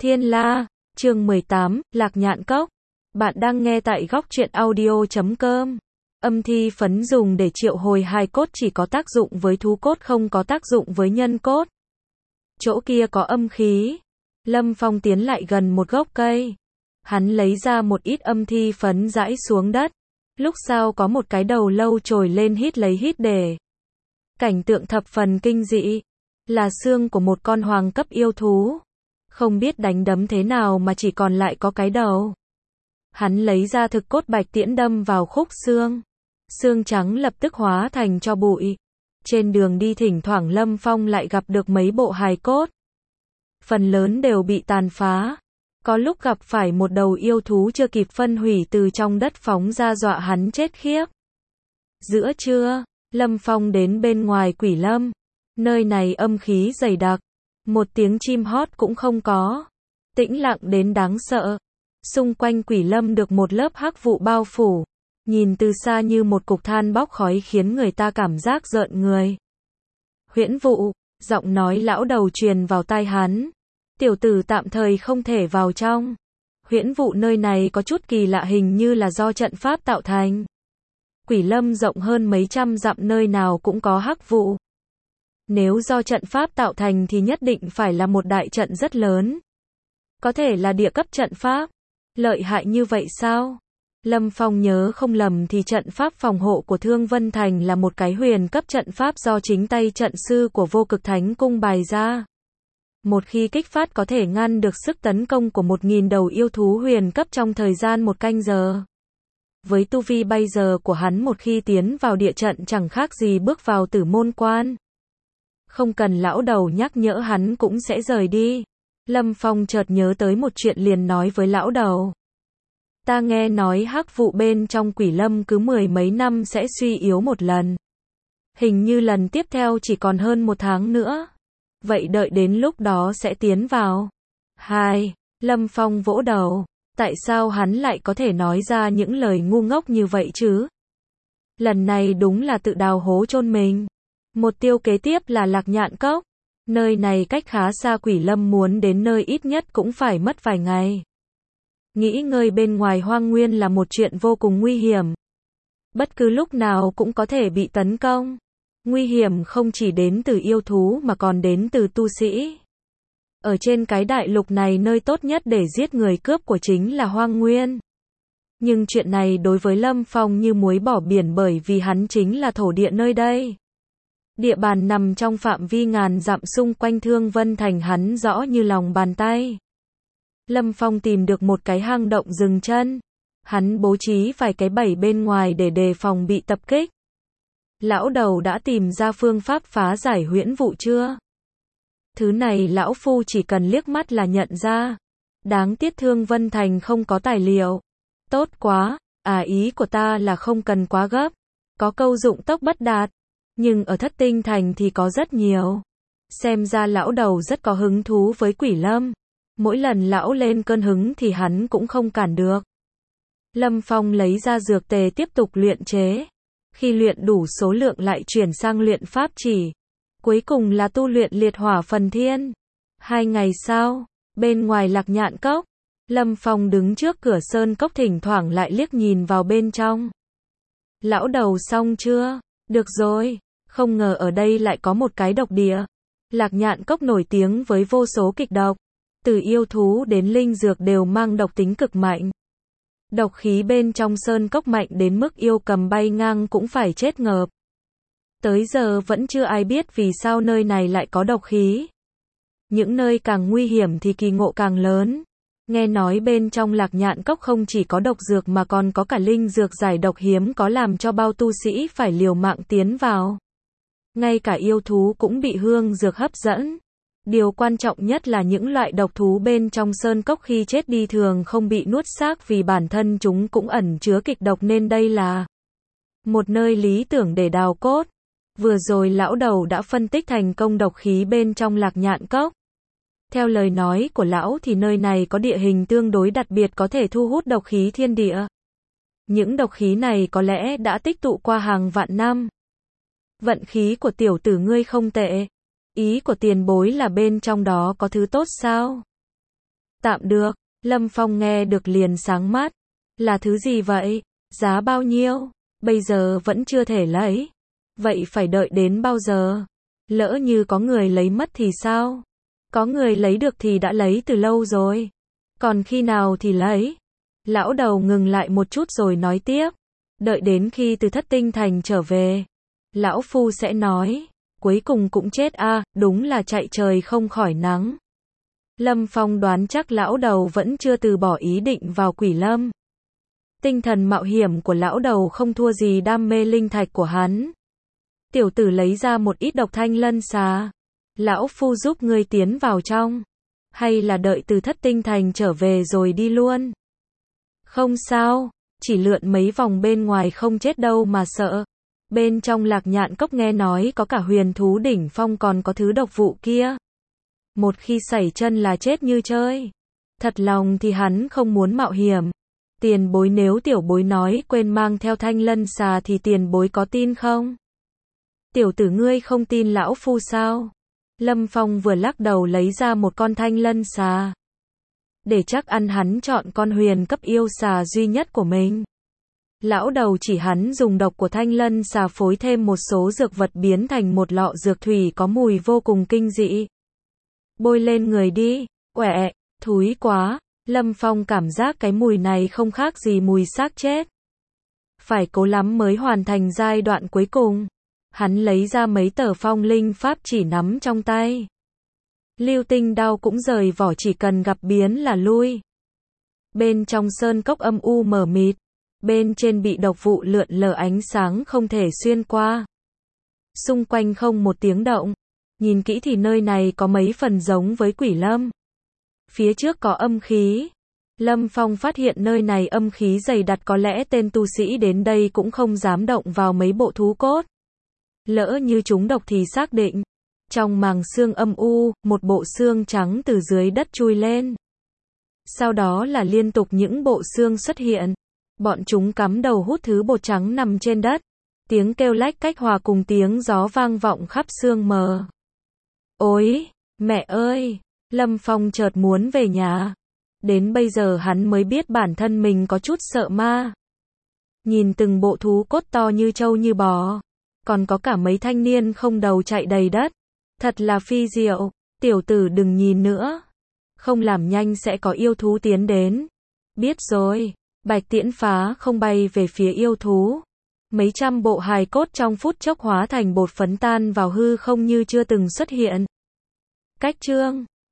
Thiên La, chương 18, Lạc Nhạn Cốc. Bạn đang nghe tại góc truyện audio.com. Âm thi phấn dùng để triệu hồi hài cốt chỉ có tác dụng với thú cốt, không có tác dụng với nhân cốt. Chỗ kia có âm khí. Lâm Phong tiến lại gần một gốc cây. Hắn lấy ra một ít âm thi phấn rải xuống đất. Lúc sau có một cái đầu lâu trồi lên hít lấy hít để. Cảnh tượng thập phần kinh dị. Là xương của một con hoàng cấp yêu thú. Không biết đánh đấm thế nào mà chỉ còn lại có cái đầu. Hắn lấy ra thực cốt bạch tiễn đâm vào khúc xương. Xương trắng lập tức hóa thành tro bụi. Trên đường đi thỉnh thoảng Lâm Phong lại gặp được mấy bộ hài cốt. Phần lớn đều bị tàn phá. Có lúc gặp phải một đầu yêu thú chưa kịp phân hủy từ trong đất phóng ra dọa hắn chết khiếp. Giữa trưa, Lâm Phong đến bên ngoài Quỷ Lâm. Nơi này âm khí dày đặc. Một tiếng chim hót cũng không có. Tĩnh lặng đến đáng sợ. Xung quanh Quỷ Lâm được một lớp hắc vụ bao phủ. Nhìn từ xa như một cục than bốc khói khiến người ta cảm giác rợn người. Huyễn Vụ, giọng nói lão đầu truyền vào tai hắn. Tiểu tử tạm thời không thể vào trong. Huyễn Vụ nơi này có chút kỳ lạ, hình như là do trận pháp tạo thành. Quỷ Lâm rộng hơn mấy trăm dặm, nơi nào cũng có hắc vụ. Nếu do trận pháp tạo thành thì nhất định phải là một đại trận rất lớn. Có thể là địa cấp trận pháp. Lợi hại như vậy sao? Lâm Phong nhớ không lầm thì trận pháp phòng hộ của Thương Vân Thành là một cái huyền cấp trận pháp do chính tay trận sư của Vô Cực Thánh Cung bày ra. Một khi kích phát có thể ngăn được sức tấn công của 1000 đầu yêu thú huyền cấp trong thời gian 1 canh giờ. Với tu vi bây giờ của hắn, một khi tiến vào địa trận chẳng khác gì bước vào Tử Môn Quan. Không cần lão đầu nhắc nhở hắn cũng sẽ rời đi. Lâm Phong chợt nhớ tới một chuyện liền nói với lão đầu. Ta nghe nói hắc vụ bên trong Quỷ Lâm cứ 10 mấy năm sẽ suy yếu một lần. Hình như lần tiếp theo chỉ còn hơn 1 tháng nữa. Vậy đợi đến lúc đó sẽ tiến vào. Lâm Phong vỗ đầu. Tại sao hắn lại có thể nói ra những lời ngu ngốc như vậy chứ? Lần này đúng là tự đào hố chôn mình. Một tiêu kế tiếp là Lạc Nhạn Cốc. Nơi này cách khá xa, Quỷ Lâm muốn đến nơi ít nhất cũng phải mất vài ngày. Nghĩ ngơi bên ngoài hoang nguyên là một chuyện vô cùng nguy hiểm. Bất cứ lúc nào cũng có thể bị tấn công. Nguy hiểm không chỉ đến từ yêu thú mà còn đến từ tu sĩ. Ở trên cái đại lục này, nơi tốt nhất để giết người cướp của chính là hoang nguyên. Nhưng chuyện này đối với Lâm Phong như muối bỏ biển, bởi vì hắn chính là thổ địa nơi đây. Địa bàn nằm trong phạm vi ngàn dặm xung quanh Thương Vân Thành hắn rõ như lòng bàn tay. Lâm Phong tìm được một cái hang động dừng chân. Hắn bố trí vài cái bẫy bên ngoài để đề phòng bị tập kích. Lão đầu đã tìm ra phương pháp phá giải huyễn vụ chưa? Thứ này lão phu chỉ cần liếc mắt là nhận ra. Đáng tiếc Thương Vân Thành không có tài liệu. Tốt quá, ý của ta là không cần quá gấp. Có câu dụng tốc bất đạt. Nhưng ở Thất Tinh Thành thì có rất nhiều. Xem ra lão đầu rất có hứng thú với Quỷ Lâm. Mỗi lần lão lên cơn hứng thì hắn cũng không cản được. Lâm Phong lấy ra dược tề tiếp tục luyện chế. Khi luyện đủ số lượng lại chuyển sang luyện pháp chỉ. Cuối cùng là tu luyện liệt hỏa phần thiên. 2 ngày sau, bên ngoài Lạc Nhạn Cốc, Lâm Phong đứng trước cửa sơn cốc thỉnh thoảng lại liếc nhìn vào bên trong. Lão đầu xong chưa? Được rồi, không ngờ ở đây lại có một cái độc địa. Lạc Nhạn Cốc nổi tiếng với vô số kịch độc. Từ yêu thú đến linh dược đều mang độc tính cực mạnh. Độc khí bên trong sơn cốc mạnh đến mức yêu cầm bay ngang cũng phải chết ngợp. Tới giờ vẫn chưa ai biết vì sao nơi này lại có độc khí. Những nơi càng nguy hiểm thì kỳ ngộ càng lớn. Nghe nói bên trong Lạc Nhạn Cốc không chỉ có độc dược mà còn có cả linh dược giải độc hiếm có, làm cho bao tu sĩ phải liều mạng tiến vào. Ngay cả yêu thú cũng bị hương dược hấp dẫn. Điều quan trọng nhất là những loại độc thú bên trong sơn cốc khi chết đi thường không bị nuốt xác vì bản thân chúng cũng ẩn chứa kịch độc, nên đây là một nơi lý tưởng để đào cốt. Vừa rồi lão đầu đã phân tích thành công độc khí bên trong Lạc Nhạn Cốc. Theo lời nói của lão thì nơi này có địa hình tương đối đặc biệt, có thể thu hút độc khí thiên địa. Những độc khí này có lẽ đã tích tụ qua hàng vạn năm. Vận khí của tiểu tử ngươi không tệ. Ý của tiền bối là bên trong đó có thứ tốt sao? Tạm được, Lâm Phong nghe được liền sáng mắt. Là thứ gì vậy? Giá bao nhiêu? Bây giờ vẫn chưa thể lấy. Vậy phải đợi đến bao giờ? Lỡ như có người lấy mất thì sao? Có người lấy được thì đã lấy từ lâu rồi. Còn khi nào thì lấy? Lão đầu ngừng lại một chút rồi nói tiếp. Đợi đến khi từ Thất Tinh Thành trở về, lão phu sẽ nói. Cuối cùng cũng chết a, đúng là chạy trời không khỏi nắng. Lâm Phong đoán chắc lão đầu vẫn chưa từ bỏ ý định vào Quỷ Lâm. Tinh thần mạo hiểm của lão đầu không thua gì đam mê linh thạch của hắn. Tiểu tử lấy ra một ít độc thanh lân xà. Lão phu giúp ngươi tiến vào trong. Hay là đợi từ Thất Tinh Thành trở về rồi đi luôn? Không sao, chỉ lượn mấy vòng bên ngoài không chết đâu mà sợ. Bên trong Lạc Nhạn Cốc nghe nói có cả huyền thú đỉnh phong còn có thứ độc vụ kia. Một khi sẩy chân là chết như chơi. Thật lòng thì hắn không muốn mạo hiểm. Tiền bối nếu tiểu bối nói quên mang theo thanh lân xà thì tiền bối có tin không? Tiểu tử ngươi không tin lão phu sao? Lâm Phong vừa lắc đầu lấy ra một con thanh lân xà. Để chắc ăn hắn chọn con huyền cấp yêu xà duy nhất của mình. Lão đầu chỉ hắn dùng độc của thanh lân xà phối thêm một số dược vật biến thành một lọ dược thủy có mùi vô cùng kinh dị. Bôi lên người đi, quẹ, thúi quá. Lâm Phong cảm giác cái mùi này không khác gì mùi xác chết. Phải cố lắm mới hoàn thành giai đoạn cuối cùng. Hắn lấy ra mấy tờ phong linh pháp chỉ nắm trong tay. Lưu tinh đao cũng rời vỏ chỉ cần gặp biến là lui. Bên trong sơn cốc âm u mờ mịt. Bên trên bị độc vụ lượn lờ ánh sáng không thể xuyên qua. Xung quanh không một tiếng động. Nhìn kỹ thì nơi này có mấy phần giống với Quỷ Lâm. Phía trước có âm khí. Lâm Phong phát hiện nơi này âm khí dày đặc, có lẽ tên tu sĩ đến đây cũng không dám động vào mấy bộ thú cốt. Lỡ như chúng độc thì xác định. Trong màng xương âm u, một bộ xương trắng từ dưới đất chui lên. Sau đó là liên tục những bộ xương xuất hiện. Bọn chúng cắm đầu hút thứ bột trắng nằm trên đất. Tiếng kêu lách cách hòa cùng tiếng gió vang vọng khắp xương mờ. Ôi, mẹ ơi! Lâm Phong chợt muốn về nhà. Đến bây giờ hắn mới biết bản thân mình có chút sợ ma. Nhìn từng bộ thú cốt to như trâu như bò. Còn có cả mấy thanh niên không đầu chạy đầy đất. Thật là phi diệu. Tiểu tử đừng nhìn nữa. Không làm nhanh sẽ có yêu thú tiến đến. Biết rồi. Bạch tiễn phá không bay về phía yêu thú. Mấy trăm bộ hài cốt trong phút chốc hóa thành bột phấn tan vào hư không như chưa từng xuất hiện. Cách chương